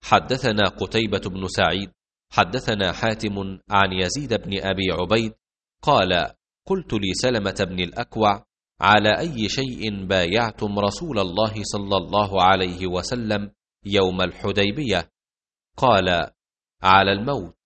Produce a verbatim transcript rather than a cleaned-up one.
حدثنا قتيبة بن سعيد حدثنا حاتم عن يزيد بن أبي عبيد قال: قلت لسلمة بن الأكوع: على أي شيء بايعتم رسول الله صلى الله عليه وسلم يوم الحديبية؟ قال: على الموت.